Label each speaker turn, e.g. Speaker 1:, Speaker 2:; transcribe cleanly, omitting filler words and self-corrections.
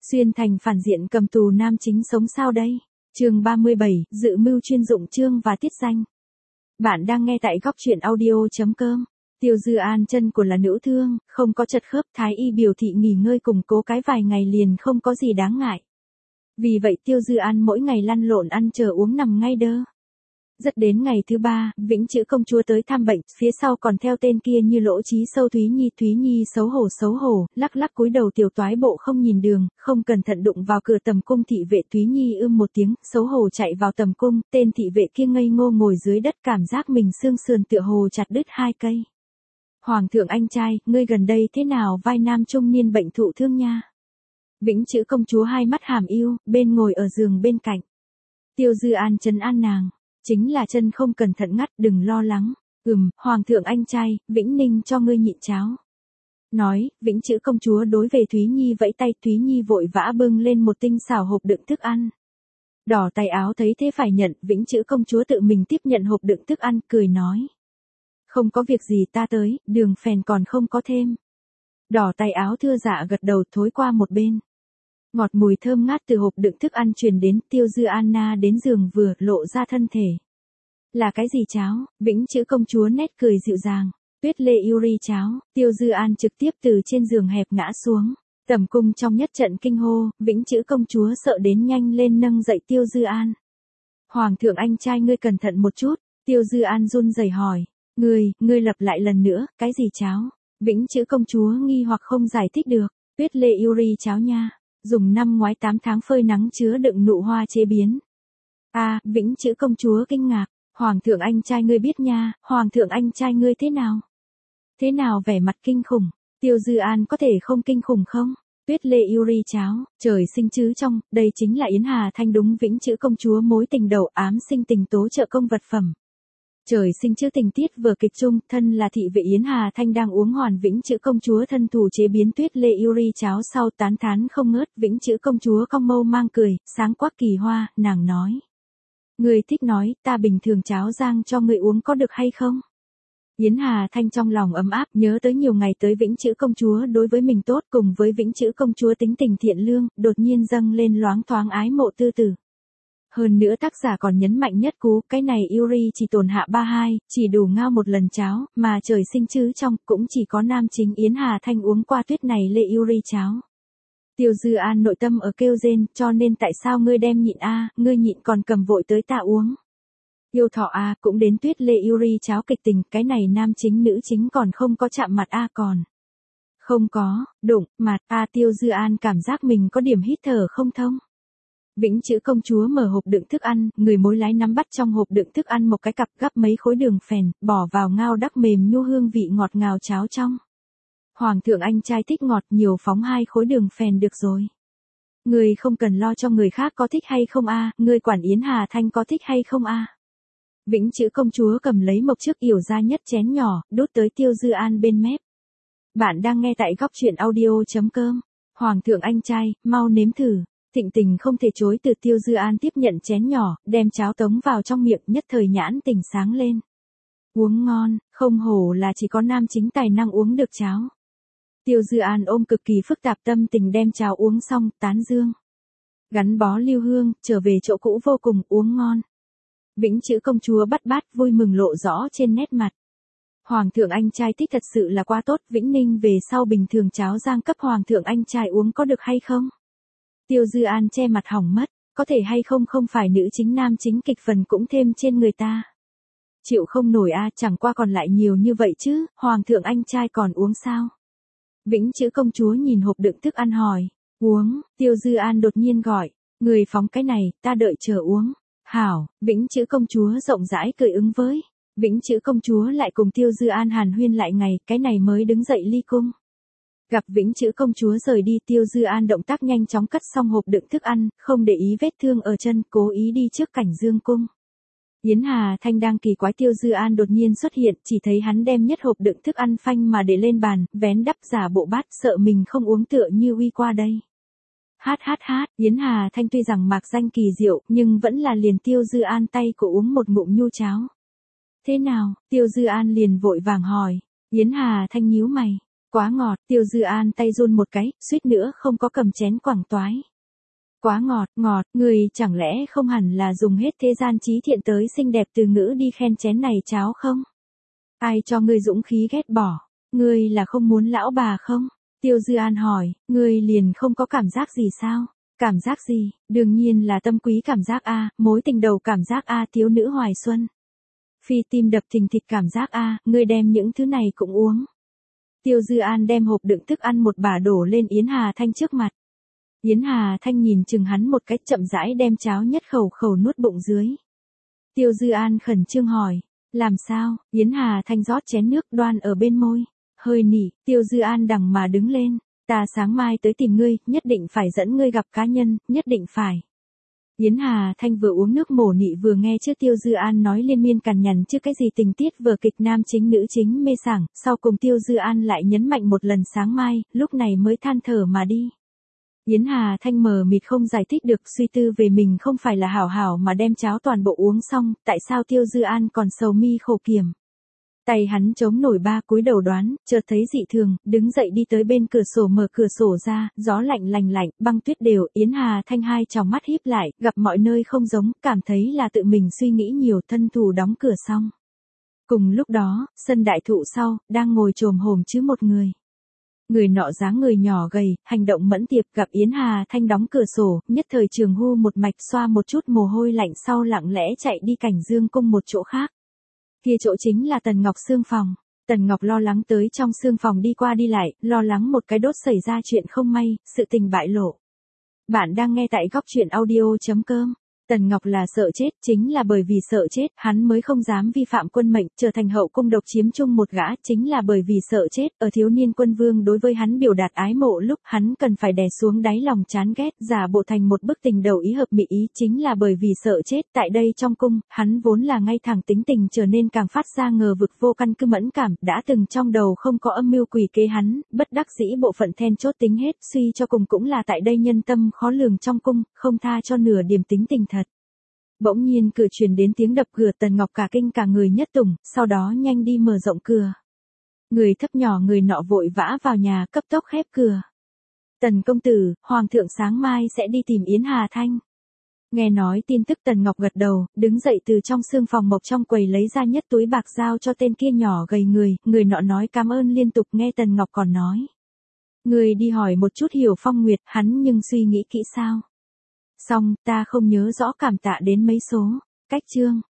Speaker 1: Xuyên thành phản diện cầm tù nam chính sống sao đây? Chương 37, dự mưu chuyên dụng chương và tiết danh. Bạn đang nghe tại góc truyện audio.com. Tiêu Dư An chân của là nữ thương, không có chật khớp, thái y biểu thị nghỉ ngơi củng cố cái vài ngày liền không có gì đáng ngại. Vì vậy Tiêu Dư An mỗi ngày lăn lộn ăn chờ uống nằm ngay đơ. Rất đến ngày thứ 3, Vĩnh Chữ công chúa tới thăm bệnh, phía sau còn theo tên kia như lỗ trí sâu Thúy Nhi xấu hổ, lắc lắc cúi đầu tiểu toái bộ không nhìn đường, không cẩn thận đụng vào cửa tầm cung. Thị vệ Thúy Nhi một tiếng, xấu hổ chạy vào tầm cung, tên thị vệ kia ngây ngô ngồi dưới đất cảm giác mình xương sườn tựa hồ chặt đứt 2 cây. Hoàng thượng anh trai, ngươi gần đây thế nào? Vai nam trung niên bệnh thụ thương nha. Vĩnh Chữ công chúa hai mắt hàm yêu, bên ngồi ở giường bên cạnh. Tiêu Dư An trấn an nàng. Chính là chân không cẩn thận ngắt, đừng lo lắng. Hoàng thượng anh trai, Vĩnh Ninh cho ngươi nhịn cháo. Nói, Vĩnh Chữ công chúa đối về Thúy Nhi vẫy tay, Thúy Nhi vội vã bưng lên một tinh xảo hộp đựng thức ăn. Đỏ tay áo thấy thế phải nhận, Vĩnh Chữ công chúa tự mình tiếp nhận hộp đựng thức ăn, cười nói. Không có việc gì ta tới, đường phèn còn không có thêm. Đỏ tay áo thưa dạ gật đầu thối qua một bên. Ngọt mùi thơm ngát từ hộp đựng thức ăn truyền đến, Tiêu Dư An na đến giường vừa lộ ra thân thể. Là cái gì cháo? Vĩnh Chữ công chúa nét cười dịu dàng. Tuyết Lê Yuri cháo. Tiêu Dư An trực tiếp từ trên giường hẹp ngã xuống. Tầm cung trong nhất trận kinh hô, Vĩnh Chữ công chúa sợ đến nhanh lên nâng dậy Tiêu Dư An. Hoàng thượng anh trai ngươi cẩn thận một chút. Tiêu Dư An run rẩy hỏi. Ngươi lặp lại lần nữa, cái gì cháo? Vĩnh Chữ công chúa nghi hoặc không giải thích được. Tuyết Lê Yuri cháo nha. Dùng năm ngoái 8 tháng phơi nắng chứa đựng nụ hoa chế biến. Vĩnh Chữ công chúa kinh ngạc. Hoàng thượng anh trai ngươi biết nha, hoàng thượng anh trai ngươi thế nào? Thế nào vẻ mặt kinh khủng? Tiêu Dư An có thể không kinh khủng không? Tuyết Lê Yuri cháo, trời sinh chứ trong, đây chính là Yến Hà Thanh đúng Vĩnh Chữ công chúa mối tình đầu ám sinh tình tố trợ công vật phẩm. Trời sinh chứ tình tiết vừa kịch chung, thân là thị vệ Yến Hà Thanh đang uống hoàn Vĩnh Chữ công chúa thân thủ chế biến Tuyết Lê Yuri cháo sau tán thán không ngớt. Vĩnh Chữ công chúa cong mâu mang cười, sáng quắc kỳ hoa, nàng nói. Người thích nói, ta bình thường cháo rang cho người uống có được hay không? Yến Hà Thanh trong lòng ấm áp, nhớ tới nhiều ngày tới Vĩnh Chữ công chúa đối với mình tốt cùng với Vĩnh Chữ công chúa tính tình thiện lương, đột nhiên dâng lên loáng thoáng ái mộ tư tử. Hơn nữa tác giả còn nhấn mạnh nhất cú, cái này Yuri chỉ tồn hạ 32, chỉ đủ ngao một lần cháo, mà trời sinh chứ trong, cũng chỉ có nam chính Yến Hà Thanh uống qua Tuyết này Lê Yuri cháo. Tiêu Dư An nội tâm ở kêu rên, cho nên tại sao ngươi đem nhịn ngươi nhịn còn cầm vội tới ta uống. Yêu thọ cũng đến Tuyết Lê Yuri cháo kịch tình, cái này nam chính nữ chính còn không có chạm mặt còn. Không có, đụng, mặt Tiêu Dư An cảm giác mình có điểm hít thở không thông. Vĩnh Chữ công chúa mở hộp đựng thức ăn, người mối lái nắm bắt trong hộp đựng thức ăn một cái cặp, gắp mấy khối đường phèn, bỏ vào ngao đắc mềm nhu hương vị ngọt ngào cháo trong. Hoàng thượng anh trai thích ngọt, nhiều phóng 2 khối đường phèn được rồi. Người không cần lo cho người khác có thích hay không người quản Yến Hà Thanh có thích hay không Vĩnh Chữ công chúa cầm lấy một chiếc yểu ra nhất chén nhỏ, đút tới Tiêu Dư An bên mép. Bạn đang nghe tại góc truyện audio.com. Hoàng thượng anh trai, mau nếm thử. Thịnh tình không thể chối từ. Tiêu Dư An tiếp nhận chén nhỏ, đem cháo tống vào trong miệng, nhất thời nhãn tình sáng lên. Uống ngon, không hổ là chỉ có nam chính tài năng uống được cháo. Tiêu Dư An ôm cực kỳ phức tạp tâm tình đem cháo uống xong, tán dương. Gắn bó lưu hương, trở về chỗ cũ vô cùng, uống ngon. Vĩnh Chữ công chúa bắt bát vui mừng lộ rõ trên nét mặt. Hoàng thượng anh trai thích thật sự là quá tốt, Vĩnh Ninh về sau bình thường cháo rang cấp hoàng thượng anh trai uống có được hay không? Tiêu Dư An che mặt hỏng mất, có thể hay không phải nữ chính nam chính kịch phần cũng thêm trên người ta. Chịu không nổi chẳng qua còn lại nhiều như vậy chứ, hoàng thượng anh trai còn uống sao? Vĩnh Chữ công chúa nhìn hộp đựng thức ăn hỏi, uống, Tiêu Dư An đột nhiên gọi, người phóng cái này, ta đợi chờ uống. Hảo, Vĩnh Chữ công chúa rộng rãi cười ứng với. Vĩnh Chữ công chúa lại cùng Tiêu Dư An hàn huyên lại ngày, cái này mới đứng dậy ly cung. Gặp Vĩnh Chữ công chúa rời đi, Tiêu Dư An động tác nhanh chóng cất xong hộp đựng thức ăn, không để ý vết thương ở chân, cố ý đi trước cảnh dương cung. Yến Hà Thanh đang kỳ quái Tiêu Dư An đột nhiên xuất hiện, chỉ thấy hắn đem nhất hộp đựng thức ăn phanh mà để lên bàn, vén đắp giả bộ bát, sợ mình không uống tựa như uy qua đây. Yến Hà Thanh tuy rằng mạc danh kỳ diệu, nhưng vẫn là liền Tiêu Dư An tay của uống một ngụm nhu cháo. Thế nào? Tiêu Dư An liền vội vàng hỏi. Yến Hà Thanh nhíu mày. Quá ngọt, Tiêu Dư An tay run một cái, suýt nữa không có cầm chén quẳng toái. Quá ngọt, ngọt, người chẳng lẽ không hẳn là dùng hết thế gian trí thiện tới xinh đẹp từ ngữ đi khen chén này cháo không? Ai cho ngươi dũng khí ghét bỏ? Ngươi là không muốn lão bà không? Tiêu Dư An hỏi, ngươi liền không có cảm giác gì sao? Cảm giác gì? Đương nhiên là tâm quý cảm giác a, mối tình đầu cảm giác a, thiếu nữ hoài xuân. Phi tim đập thình thịch cảm giác a, ngươi đem những thứ này cũng uống. Tiêu Dư An đem hộp đựng thức ăn một bả đổ lên Yến Hà Thanh trước mặt. Yến Hà Thanh nhìn chừng hắn một cách chậm rãi đem cháo nhất khẩu khẩu nuốt bụng dưới. Tiêu Dư An khẩn trương hỏi, làm sao? Yến Hà Thanh rót chén nước đoan ở bên môi. Hơi nỉ, Tiêu Dư An đằng mà đứng lên. Ta sáng mai tới tìm ngươi, nhất định phải dẫn ngươi gặp cá nhân, nhất định phải. Yến Hà Thanh vừa uống nước mổ nị vừa nghe trước Tiêu Dư An nói liên miên cằn nhằn trước cái gì tình tiết vừa kịch nam chính nữ chính mê sảng, sau cùng Tiêu Dư An lại nhấn mạnh một lần sáng mai, lúc này mới than thở mà đi. Yến Hà Thanh mờ mịt không giải thích được, suy tư về mình không phải là hảo hảo mà đem cháo toàn bộ uống xong, tại sao Tiêu Dư An còn sầu mi khổ kiểm. Tay hắn chống nổi ba cúi đầu đoán, chợt thấy dị thường, đứng dậy đi tới bên cửa sổ mở cửa sổ ra, gió lạnh lành lạnh, băng tuyết đều, Yến Hà Thanh hai tròng mắt híp lại, gặp mọi nơi không giống, cảm thấy là tự mình suy nghĩ nhiều, thân thủ đóng cửa xong. Cùng lúc đó, sân đại thụ sau, đang ngồi chồm hổm chứ một người. Người nọ dáng người nhỏ gầy, hành động mẫn tiệp, gặp Yến Hà Thanh đóng cửa sổ, nhất thời trường hu một mạch xoa một chút mồ hôi lạnh sau lặng lẽ chạy đi Cảnh Dương cung một chỗ khác. Kia chỗ chính là Tần Ngọc xương phòng. Tần Ngọc lo lắng tới trong xương phòng đi qua đi lại, lo lắng một cái đốt xảy ra chuyện không may, sự tình bại lộ. Bạn đang nghe tại góc truyện audio.com. Tần Ngọc là sợ chết, chính là bởi vì sợ chết, hắn mới không dám vi phạm quân mệnh, trở thành hậu cung độc chiếm chung một gã, chính là bởi vì sợ chết, ở thiếu niên quân vương đối với hắn biểu đạt ái mộ lúc hắn cần phải đè xuống đáy lòng chán ghét, giả bộ thành một bức tình đầu ý hợp mỹ ý, chính là bởi vì sợ chết, tại đây trong cung, hắn vốn là ngay thẳng tính tình trở nên càng phát ra ngờ vực vô căn cứ mẫn cảm, đã từng trong đầu không có âm mưu quỷ kế hắn, bất đắc dĩ bộ phận then chốt tính hết, suy cho cùng cũng là tại đây nhân tâm khó lường trong cung, không tha cho nửa điểm tính tình thật. Bỗng nhiên cửa truyền đến tiếng đập cửa, Tần Ngọc cả kinh cả người nhất tùng, sau đó nhanh đi mở rộng cửa. Người thấp nhỏ người nọ vội vã vào nhà cấp tốc khép cửa. Tần công tử, Hoàng thượng sáng mai sẽ đi tìm Yến Hà Thanh. Nghe nói tin tức Tần Ngọc gật đầu, đứng dậy từ trong xương phòng mộc trong quầy lấy ra nhất túi bạc giao cho tên kia nhỏ gầy người nọ nói cảm ơn liên tục nghe Tần Ngọc còn nói. Người đi hỏi một chút Hiểu Phong Nguyệt, hắn nhưng suy nghĩ kỹ sao. Xong, ta không nhớ rõ cảm tạ đến mấy số. Cách chương.